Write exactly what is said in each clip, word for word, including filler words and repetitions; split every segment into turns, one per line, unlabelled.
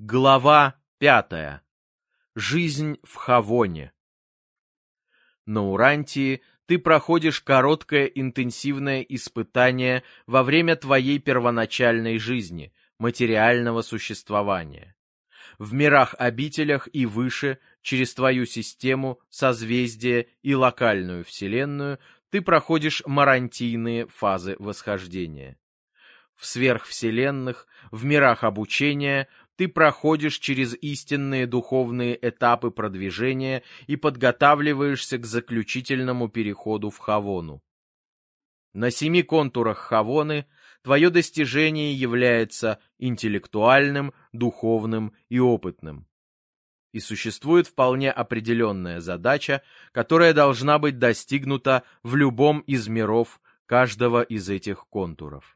Глава пятая. Жизнь в Хавоне. На Урантии ты проходишь короткое интенсивное испытание во время твоей первоначальной жизни, материального существования. В мирах-обителях и выше, через твою систему, созвездие и локальную вселенную, ты проходишь марантийные фазы восхождения. В сверхвселенных, в мирах обучения ты проходишь через истинные духовные этапы продвижения и подготавливаешься к заключительному переходу в Хавону. На семи контурах Хавоны твое достижение является интеллектуальным, духовным и опытным. И существует вполне определенная задача, которая должна быть достигнута в любом из миров каждого из этих контуров.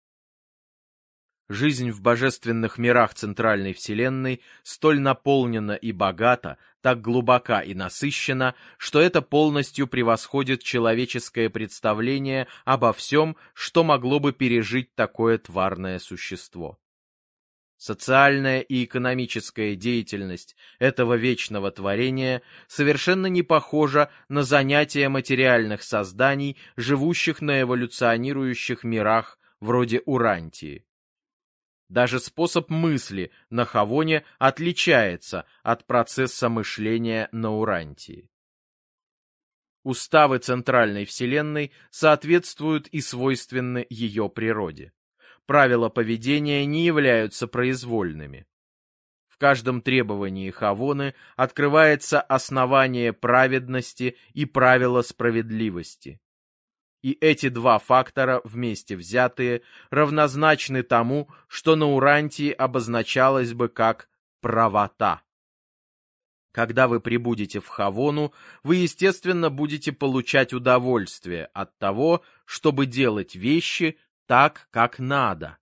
Жизнь в божественных мирах Центральной Вселенной столь наполнена и богата, так глубока и насыщена, что это полностью превосходит человеческое представление обо всем, что могло бы пережить такое тварное существо. Социальная и экономическая деятельность этого вечного творения совершенно не похожа на занятия материальных созданий, живущих на эволюционирующих мирах вроде Урантии. Даже способ мысли на Хавоне отличается от процесса мышления на Урантии. Уставы Центральной Вселенной соответствуют и свойственны ее природе. Правила поведения не являются произвольными. В каждом требовании Хавоны открывается основание праведности и правило справедливости. И эти два фактора, вместе взятые, равнозначны тому, что на Урантии обозначалось бы как правота. Когда вы прибудете в Хавону, вы, естественно, будете получать удовольствие от того, чтобы делать вещи так, как надо.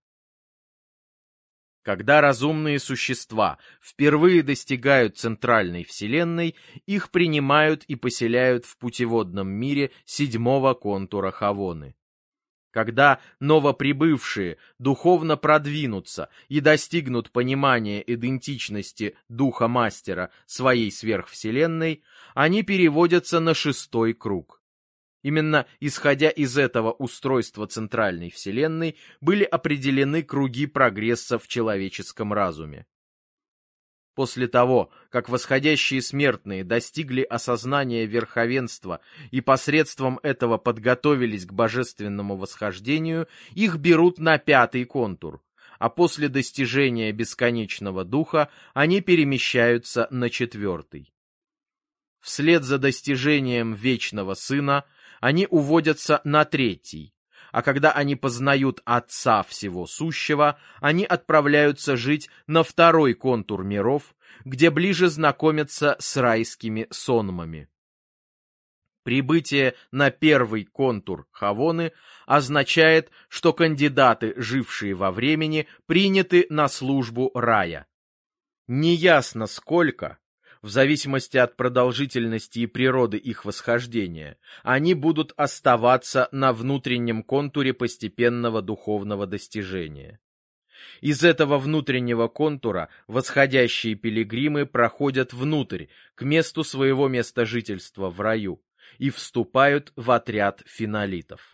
Когда разумные существа впервые достигают Центральной Вселенной, их принимают и поселяют в путеводном мире седьмого контура Хавоны. Когда новоприбывшие духовно продвинутся и достигнут понимания идентичности Духа Мастера своей сверхвселенной, они переводятся на шестой круг. Именно исходя из этого устройства Центральной Вселенной были определены круги прогресса в человеческом разуме. После того, как восходящие смертные достигли осознания верховенства и посредством этого подготовились к божественному восхождению, их берут на пятый контур, а после достижения бесконечного духа они перемещаются на четвертый. Вслед за достижением вечного сына они уводятся на третий, а когда они познают Отца Всего Сущего, они отправляются жить на второй контур миров, где ближе знакомятся с райскими сонмами. Прибытие на первый контур Хавоны означает, что кандидаты, жившие во времени, приняты на службу рая. Неясно сколько, в зависимости от продолжительности и природы их восхождения, они будут оставаться на внутреннем контуре постепенного духовного достижения. Из этого внутреннего контура восходящие пилигримы проходят внутрь, к месту своего места жительства в раю, и вступают в отряд финалитов.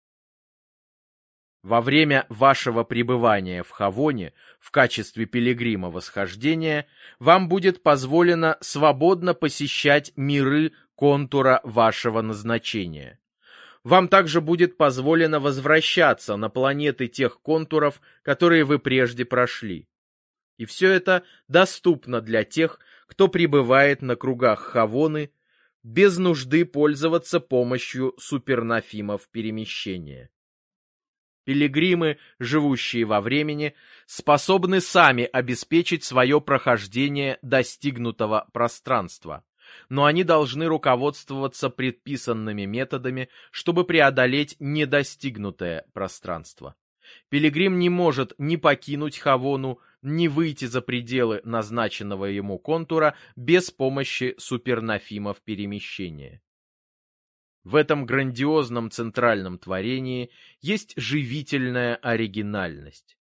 Во время вашего пребывания в Хавоне в качестве пилигрима восхождения вам будет позволено свободно посещать миры контура вашего назначения. Вам также будет позволено возвращаться на планеты тех контуров, которые вы прежде прошли. И все это доступно для тех, кто пребывает на кругах Хавоны, без нужды пользоваться помощью супернафимов перемещения. Пилигримы, живущие во времени, способны сами обеспечить свое прохождение достигнутого пространства, но они должны руководствоваться предписанными методами, чтобы преодолеть недостигнутое пространство. Пилигрим не может ни покинуть Хавону, ни выйти за пределы назначенного ему контура без помощи супернафимов перемещения. В этом грандиозном центральном творении есть живительная оригинальность.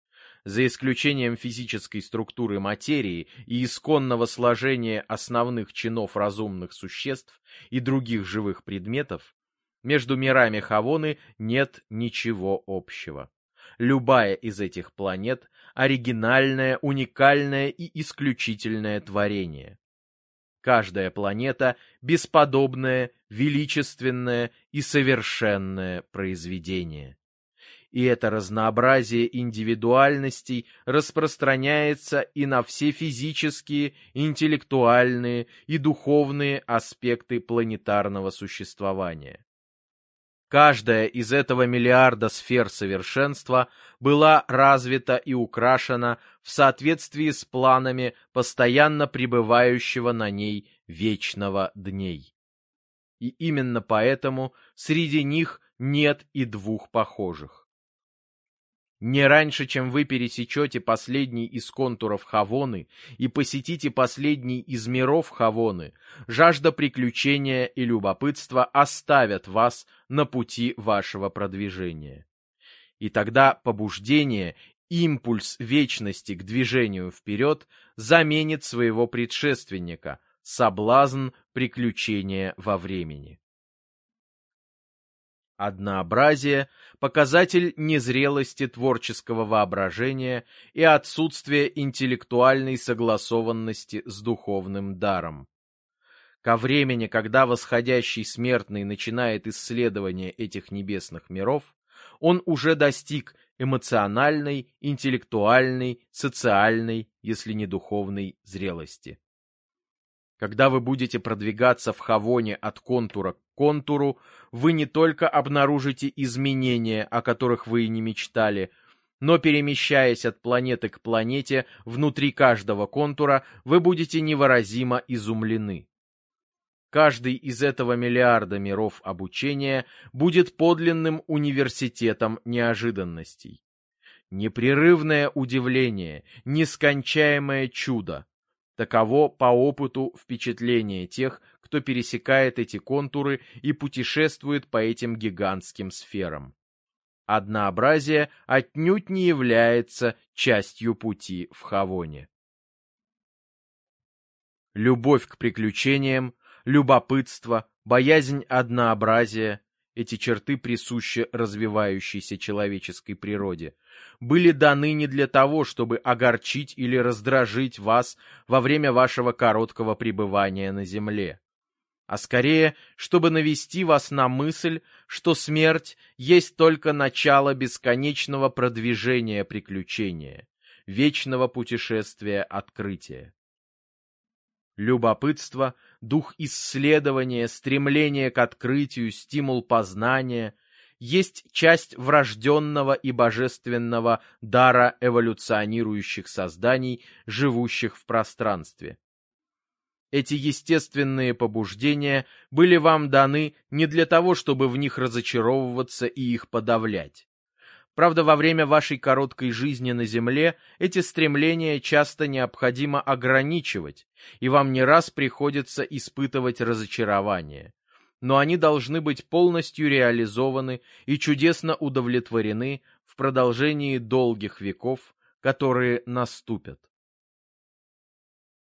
За исключением физической структуры материи и исконного сложения основных чинов разумных существ и других живых предметов, между мирами Хавоны нет ничего общего. Любая из этих планет – оригинальное, уникальное и исключительное творение. Каждая планета – бесподобное, величественное и совершенное произведение. И это разнообразие индивидуальностей распространяется и на все физические, интеллектуальные и духовные аспекты планетарного существования. Каждая из этого миллиарда сфер совершенства была развита и украшена в соответствии с планами постоянно пребывающего на ней вечного дней. И именно поэтому среди них нет и двух похожих. Не раньше, чем вы пересечете последний из контуров Хавоны и посетите последний из миров Хавоны, жажда приключения и любопытства оставят вас на пути вашего продвижения. И тогда побуждение, импульс вечности к движению вперед заменит своего предшественника, соблазн приключения во времени. Однообразие – показатель незрелости творческого воображения и отсутствия интеллектуальной согласованности с духовным даром. Ко времени, когда восходящий смертный начинает исследование этих небесных миров, он уже достиг эмоциональной, интеллектуальной, социальной, если не духовной зрелости. Когда вы будете продвигаться в Хавоне от контура к контуру, вы не только обнаружите изменения, о которых вы и не мечтали, но, перемещаясь от планеты к планете, внутри каждого контура, вы будете невыразимо изумлены. Каждый из этого миллиарда миров обучения будет подлинным университетом неожиданностей. Непрерывное удивление, нескончаемое чудо. Таково по опыту впечатление тех, кто пересекает эти контуры и путешествует по этим гигантским сферам. Однообразие отнюдь не является частью пути в Хавоне. Любовь к приключениям, любопытство, боязнь однообразия – эти черты присущи развивающейся человеческой природе, были даны не для того, чтобы огорчить или раздражить вас во время вашего короткого пребывания на земле, а скорее, чтобы навести вас на мысль, что смерть есть только начало бесконечного продвижения приключения, вечного путешествия открытия. Любопытство, дух исследования, стремление к открытию, стимул познания есть часть врожденного и божественного дара эволюционирующих созданий, живущих в пространстве. Эти естественные побуждения были вам даны не для того, чтобы в них разочаровываться и их подавлять. Правда, во время вашей короткой жизни на Земле эти стремления часто необходимо ограничивать, и вам не раз приходится испытывать разочарование. Но они должны быть полностью реализованы и чудесно удовлетворены в продолжении долгих веков, которые наступят.